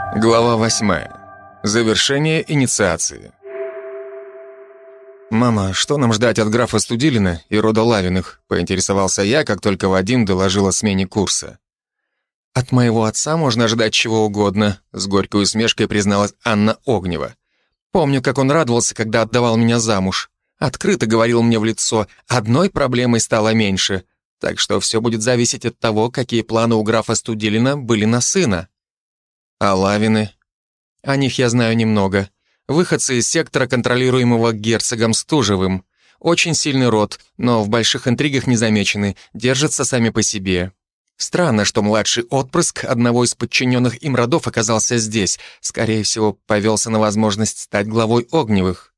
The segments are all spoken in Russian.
Глава 8. Завершение инициации. «Мама, что нам ждать от графа Студилина и рода Лавиных?» — поинтересовался я, как только Вадим доложил о смене курса. «От моего отца можно ожидать чего угодно», — с горькой усмешкой призналась Анна Огнева. «Помню, как он радовался, когда отдавал меня замуж. Открыто говорил мне в лицо, одной проблемой стало меньше, так что все будет зависеть от того, какие планы у графа Студилина были на сына». «А Лавины?» «О них я знаю немного. Выходцы из сектора, контролируемого герцогом Стужевым. Очень сильный род, но в больших интригах не замечены, держатся сами по себе. Странно, что младший отпрыск одного из подчиненных им родов оказался здесь. Скорее всего, повелся на возможность стать главой Огневых».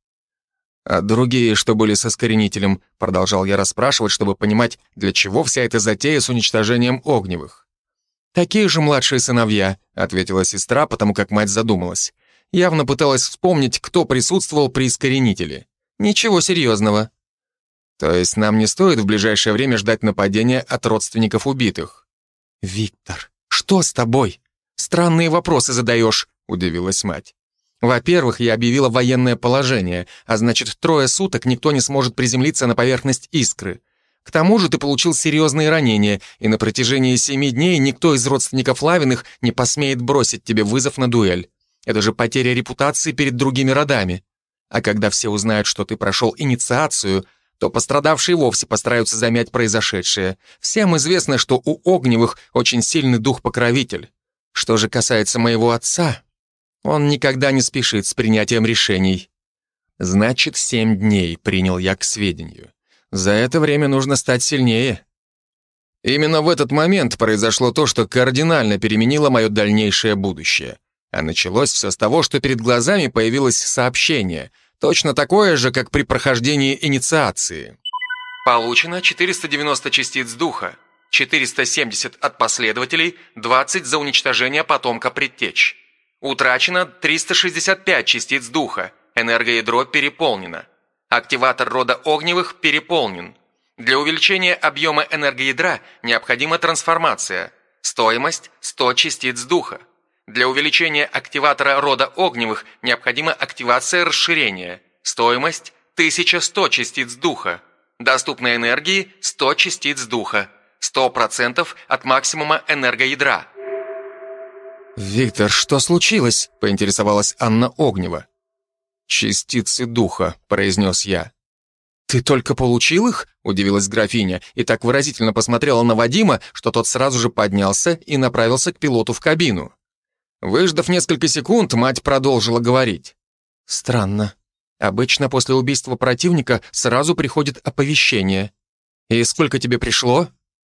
«А другие, что были с искоренителем?» Продолжал я расспрашивать, чтобы понимать, для чего вся эта затея с уничтожением Огневых. «Такие же младшие сыновья», — ответила сестра, потому как мать задумалась. Явно пыталась вспомнить, кто присутствовал при искоренителе. «Ничего серьезного». «То есть нам не стоит в ближайшее время ждать нападения от родственников убитых?» «Виктор, что с тобой? Странные вопросы задаешь», — удивилась мать. «Во-первых, я объявила военное положение, а значит, 3 суток никто не сможет приземлиться на поверхность Искры. К тому же ты получил серьезные ранения, и на протяжении 7 дней никто из родственников Лавиных не посмеет бросить тебе вызов на дуэль. Это же потеря репутации перед другими родами. А когда все узнают, что ты прошел инициацию, то пострадавшие вовсе постараются замять произошедшее. Всем известно, что у Огневых очень сильный дух-покровитель. Что же касается моего отца, он никогда не спешит с принятием решений». «Значит, 7 дней», — принял я к сведению. «За это время нужно стать сильнее». Именно в этот момент произошло то, что кардинально переменило мое дальнейшее будущее. А началось все с того, что перед глазами появилось сообщение, точно такое же, как при прохождении инициации. Получено 490 частиц духа, 470 от последователей, 20 за уничтожение потомка предтеч. Утрачено 365 частиц духа, энергоядро переполнено. Активатор рода Огневых переполнен. Для увеличения объема энергоядра необходима трансформация. Стоимость 100 частиц духа. Для увеличения активатора рода Огневых необходима активация расширения. Стоимость 1100 частиц духа. Доступной энергии 100 частиц духа. 100% от максимума энергоядра. «Виктор, что случилось?» — поинтересовалась Анна Огнева. «Частицы духа», — произнес я. «Ты только получил их?» — удивилась графиня и так выразительно посмотрела на Вадима, что тот сразу же поднялся и направился к пилоту в кабину. Выждав несколько секунд, мать продолжила говорить. «Странно. Обычно после убийства противника сразу приходит оповещение. И сколько тебе пришло?»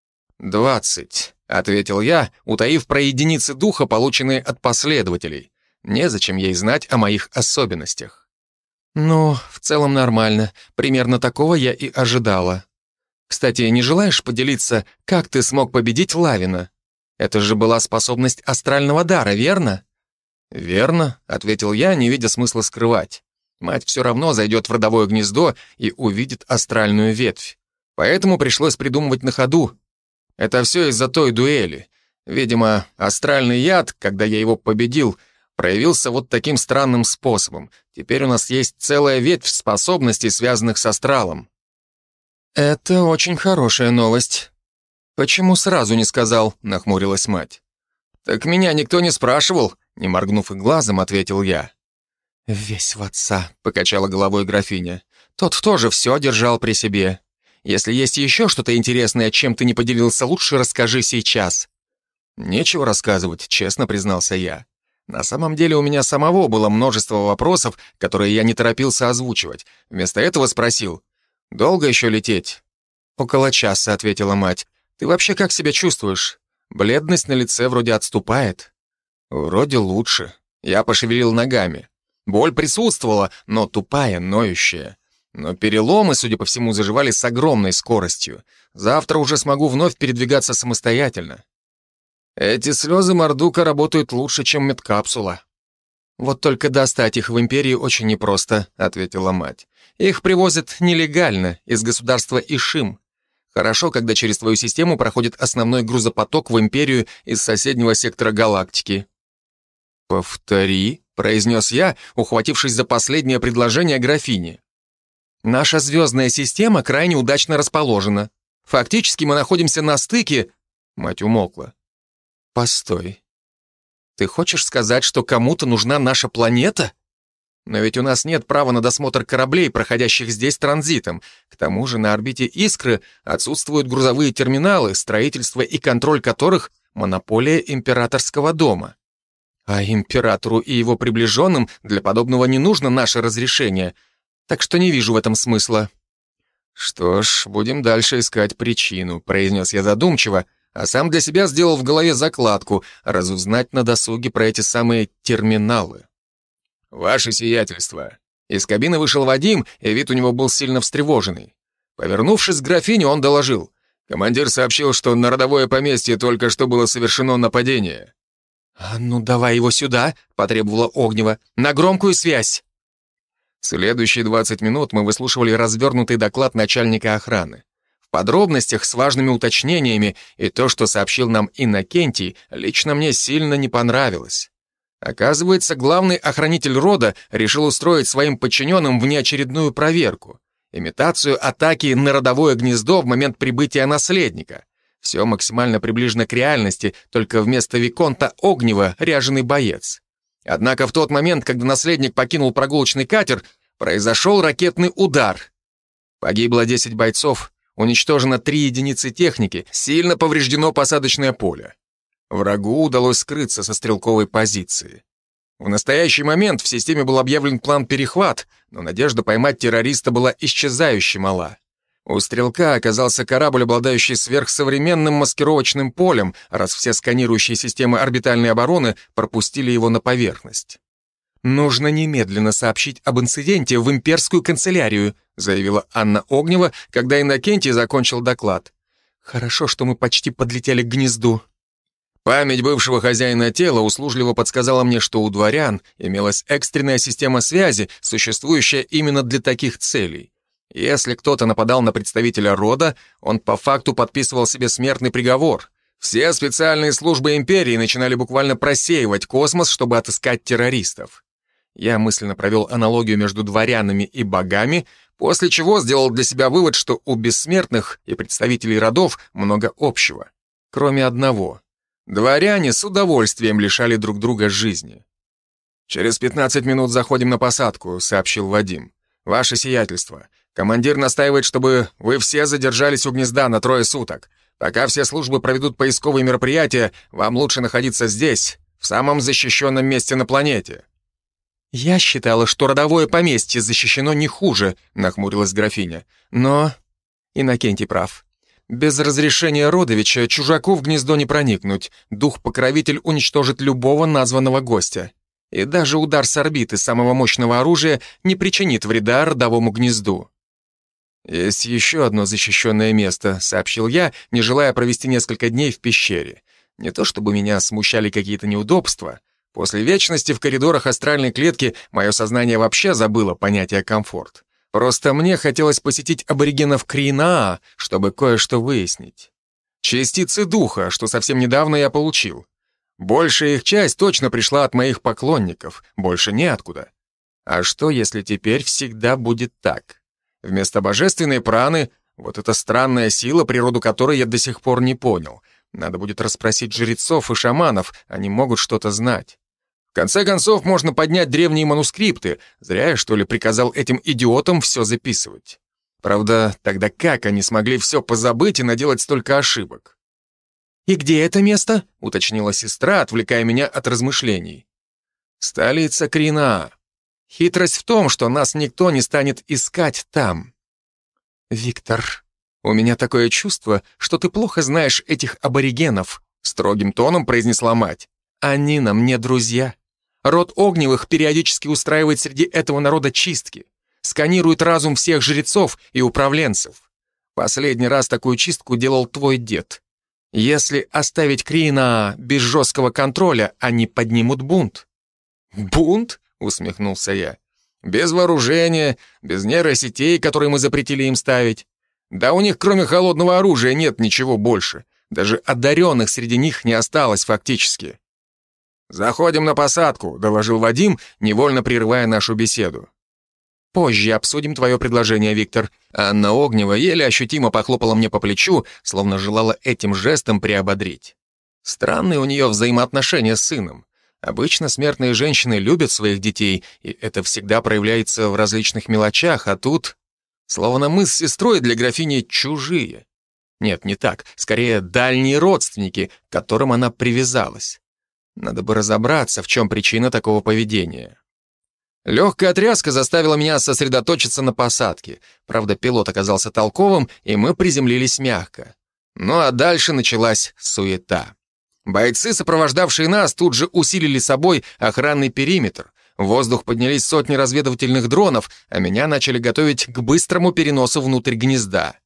20, — ответил я, утаив про единицы духа, полученные от последователей. Незачем ей знать о моих особенностях. «Ну, в целом нормально. Примерно такого я и ожидала. Кстати, не желаешь поделиться, как ты смог победить Лавина? Это же была способность астрального дара, верно?» «Верно», — ответил я, не видя смысла скрывать. Мать все равно зайдет в родовое гнездо и увидит астральную ветвь. Поэтому пришлось придумывать на ходу. Это все из-за той дуэли. Видимо, астральный яд, когда я его победил, проявился вот таким странным способом. Теперь у нас есть целая ветвь способностей, связанных с астралом». «Это очень хорошая новость. Почему сразу не сказал?» — нахмурилась мать. «Так меня никто не спрашивал», — не моргнув и глазом, ответил я. «Весь в отца», — покачала головой графиня. «Тот тоже все держал при себе. Если есть еще что-то интересное, чем ты не поделился, лучше расскажи сейчас». «Нечего рассказывать», — честно признался я. На самом деле у меня самого было множество вопросов, которые я не торопился озвучивать. Вместо этого спросил: «Долго еще лететь?» «Около часа», — ответила мать. «Ты вообще как себя чувствуешь? Бледность на лице вроде отступает». «Вроде лучше». Я пошевелил ногами. Боль присутствовала, но тупая, ноющая. Но переломы, судя по всему, заживали с огромной скоростью. Завтра уже смогу вновь передвигаться самостоятельно. Эти слезы Мордука работают лучше, чем медкапсула. «Вот только достать их в Империи очень непросто», — ответила мать. «Их привозят нелегально, из государства Ишим. Хорошо, когда через твою систему проходит основной грузопоток в Империю из соседнего сектора галактики». «Повтори», — произнес я, ухватившись за последнее предложение графини. «Наша звездная система крайне удачно расположена. Фактически мы находимся на стыке...» Мать умолкла. «Постой. Ты хочешь сказать, что кому-то нужна наша планета? Но ведь у нас нет права на досмотр кораблей, проходящих здесь транзитом. К тому же на орбите Искры отсутствуют грузовые терминалы, строительство и контроль которых — монополия императорского дома. А императору и его приближенным для подобного не нужно наше разрешение, так что не вижу в этом смысла». «Что ж, будем дальше искать причину», — произнес я задумчиво, а сам для себя сделал в голове закладку разузнать на досуге про эти самые терминалы. «Ваше сиятельство». Из кабины вышел Вадим, и вид у него был сильно встревоженный. Повернувшись к графине, он доложил. Командир сообщил, что на родовое поместье только что было совершено нападение. «А ну давай его сюда», — потребовала Огнева, — «на громкую связь». Следующие 20 минут мы выслушивали развернутый доклад начальника охраны. В подробностях с важными уточнениями, и то, что сообщил нам Иннокентий, лично мне сильно не понравилось. Оказывается, главный охранитель рода решил устроить своим подчиненным внеочередную проверку. Имитацию атаки на родовое гнездо в момент прибытия наследника. Все максимально приближено к реальности, только вместо Виконта Огнева ряженый боец. Однако в тот момент, когда наследник покинул прогулочный катер, произошел ракетный удар. Погибло 10 бойцов, уничтожено 3 единицы техники, сильно повреждено посадочное поле. Врагу удалось скрыться со стрелковой позиции. В настоящий момент в системе был объявлен план «Перехват», но надежда поймать террориста была исчезающе мала. У стрелка оказался корабль, обладающий сверхсовременным маскировочным полем, раз все сканирующие системы орбитальной обороны пропустили его на поверхность. «Нужно немедленно сообщить об инциденте в имперскую канцелярию», заявила Анна Огнева, когда Иннокентий закончил доклад. «Хорошо, что мы почти подлетели к гнезду». Память бывшего хозяина тела услужливо подсказала мне, что у дворян имелась экстренная система связи, существующая именно для таких целей. Если кто-то нападал на представителя рода, он по факту подписывал себе смертный приговор. Все специальные службы империи начинали буквально просеивать космос, чтобы отыскать террористов. Я мысленно провел аналогию между дворянами и богами, после чего сделал для себя вывод, что у бессмертных и представителей родов много общего. Кроме одного. Дворяне с удовольствием лишали друг друга жизни. «Через 15 минут заходим на посадку», — сообщил Вадим. «Ваше сиятельство, командир настаивает, чтобы вы все задержались у гнезда на 3 суток. Пока все службы проведут поисковые мероприятия, вам лучше находиться здесь, в самом защищенном месте на планете». «Я считала, что родовое поместье защищено не хуже», — нахмурилась графиня. «Но...» Иннокентий прав. Без разрешения Родовича чужаку в гнездо не проникнуть. Дух-покровитель уничтожит любого названного гостя. И даже удар с орбиты самого мощного оружия не причинит вреда родовому гнезду. «Есть еще одно защищенное место», — сообщил я, не желая провести несколько дней в пещере. Не то чтобы меня смущали какие-то неудобства. После вечности в коридорах астральной клетки мое сознание вообще забыло понятие «комфорт». Просто мне хотелось посетить аборигенов Кринаа, чтобы кое-что выяснить. Частицы духа, что совсем недавно я получил. Большая их часть точно пришла от моих поклонников, больше неоткуда. А что, если теперь всегда будет так? Вместо божественной праны вот эта странная сила, природу которой я до сих пор не понял. Надо будет расспросить жрецов и шаманов, они могут что-то знать. В конце концов, можно поднять древние манускрипты. Зря я, что ли, приказал этим идиотам все записывать. Правда, тогда как они смогли все позабыть и наделать столько ошибок? «И где это место?» — уточнила сестра, отвлекая меня от размышлений. «Столица Кринаа. Хитрость в том, что нас никто не станет искать там». «Виктор, у меня такое чувство, что ты плохо знаешь этих аборигенов», — строгим тоном произнесла мать. «Они нам не друзья. Род Огневых периодически устраивает среди этого народа чистки, сканирует разум всех жрецов и управленцев. Последний раз такую чистку делал твой дед. Если оставить Кринаа без жесткого контроля, они поднимут бунт». «Бунт?» — усмехнулся я. «Без вооружения, без нейросетей, которые мы запретили им ставить. Да у них кроме холодного оружия нет ничего больше. Даже одаренных среди них не осталось фактически». «Заходим на посадку», — доложил Вадим, невольно прерывая нашу беседу. «Позже обсудим твое предложение, Виктор». Анна Огнева еле ощутимо похлопала мне по плечу, словно желала этим жестом приободрить. Странные у нее взаимоотношения с сыном. Обычно смертные женщины любят своих детей, и это всегда проявляется в различных мелочах, а тут... Словно мы с сестрой для графини чужие. Нет, не так, скорее дальние родственники, к которым она привязалась. Надо бы разобраться, в чем причина такого поведения. Легкая тряска заставила меня сосредоточиться на посадке. Правда, пилот оказался толковым, и мы приземлились мягко. Ну а дальше началась суета. Бойцы, сопровождавшие нас, тут же усилили собой охранный периметр. В воздух поднялись сотни разведывательных дронов, а меня начали готовить к быстрому переносу внутрь гнезда.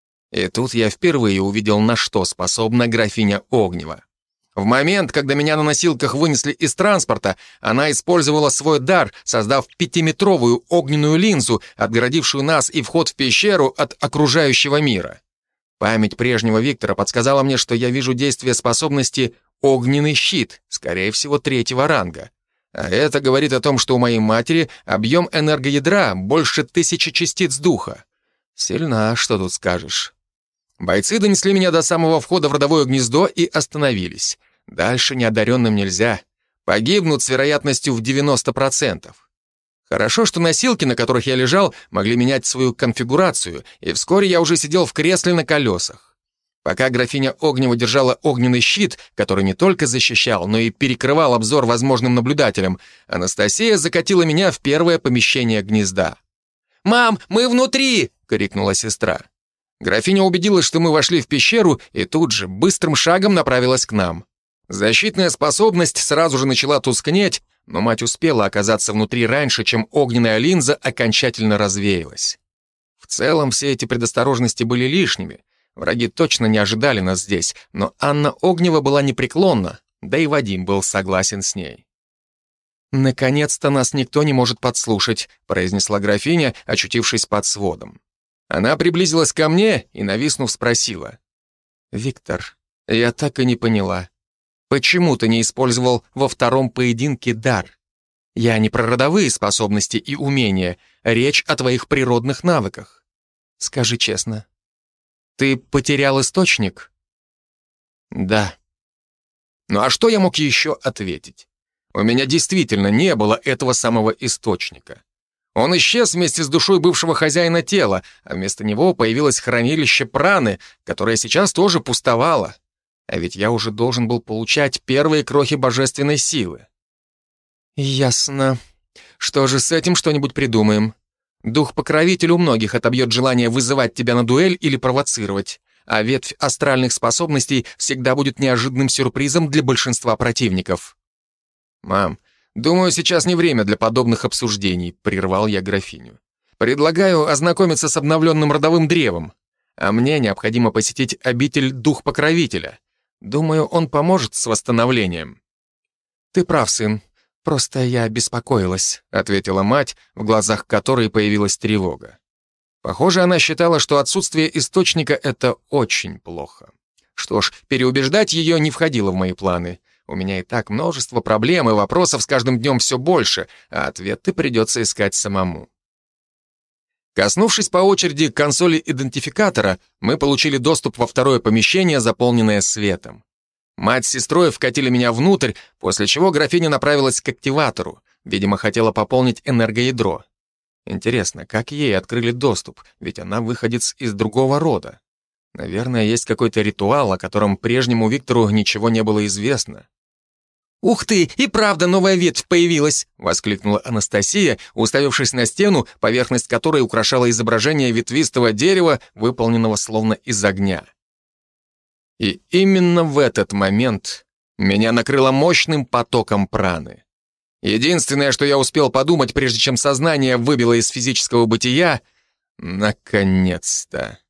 И тут я впервые увидел, на что способна графиня Огнева. В момент, когда меня на носилках вынесли из транспорта, она использовала свой дар, создав 5-метровую огненную линзу, отгородившую нас и вход в пещеру от окружающего мира. Память прежнего Виктора подсказала мне, что я вижу действие способности «Огненный щит», скорее всего, 3-го ранга. А это говорит о том, что у моей матери объем энергоядра больше 1000 частиц духа. Сильна, что тут скажешь. Бойцы донесли меня до самого входа в родовое гнездо и остановились. Дальше неодаренным нельзя. Погибнут с вероятностью в 90%. Хорошо, что носилки, на которых я лежал, могли менять свою конфигурацию, и вскоре я уже сидел в кресле на колесах. Пока графиня Огнева держала огненный щит, который не только защищал, но и перекрывал обзор возможным наблюдателям, Анастасия закатила меня в первое помещение гнезда. «Мам, мы внутри!» — крикнула сестра. Графиня убедилась, что мы вошли в пещеру, и тут же быстрым шагом направилась к нам. Защитная способность сразу же начала тускнеть, но мать успела оказаться внутри раньше, чем огненная линза окончательно развеялась. В целом, все эти предосторожности были лишними. Враги точно не ожидали нас здесь, но Анна Огнева была непреклонна, да и Вадим был согласен с ней. «Наконец-то нас никто не может подслушать», произнесла графиня, очутившись под сводом. Она приблизилась ко мне и, нависнув, спросила. «Виктор, я так и не поняла, почему ты не использовал во втором поединке дар? Я не про родовые способности и умения, речь о твоих природных навыках. Скажи честно, ты потерял источник?» «Да». Ну а что я мог еще ответить? У меня действительно не было этого самого источника. Он исчез вместе с душой бывшего хозяина тела, а вместо него появилось хранилище праны, которое сейчас тоже пустовало. А ведь я уже должен был получать первые крохи божественной силы. «Ясно. Что же, с этим что-нибудь придумаем. Дух-покровитель у многих отобьет желание вызывать тебя на дуэль или провоцировать, а ветвь астральных способностей всегда будет неожиданным сюрпризом для большинства противников». «Мам, думаю, сейчас не время для подобных обсуждений», — прервал я графиню. «Предлагаю ознакомиться с обновленным родовым древом, а мне необходимо посетить обитель Дух-покровителя. Думаю, он поможет с восстановлением». «Ты прав, сын. Просто я беспокоилась», — ответила мать, в глазах которой появилась тревога. Похоже, она считала, что отсутствие источника — это очень плохо. Что ж, переубеждать ее не входило в мои планы. У меня и так множество проблем и вопросов с каждым днем все больше, а ответы придется искать самому. Коснувшись по очереди консоли идентификатора, мы получили доступ во второе помещение, заполненное светом. Мать с сестрой вкатили меня внутрь, после чего графиня направилась к активатору. Видимо, хотела пополнить энергоядро. Интересно, как ей открыли доступ, ведь она выходец из другого рода. Наверное, есть какой-то ритуал, о котором прежнему Виктору ничего не было известно. «Ух ты, и правда новая ветвь появилась!» — воскликнула Анастасия, уставившись на стену, поверхность которой украшало изображение ветвистого дерева, выполненного словно из огня. И именно в этот момент меня накрыло мощным потоком праны. Единственное, что я успел подумать, прежде чем сознание выбило из физического бытия — наконец-то.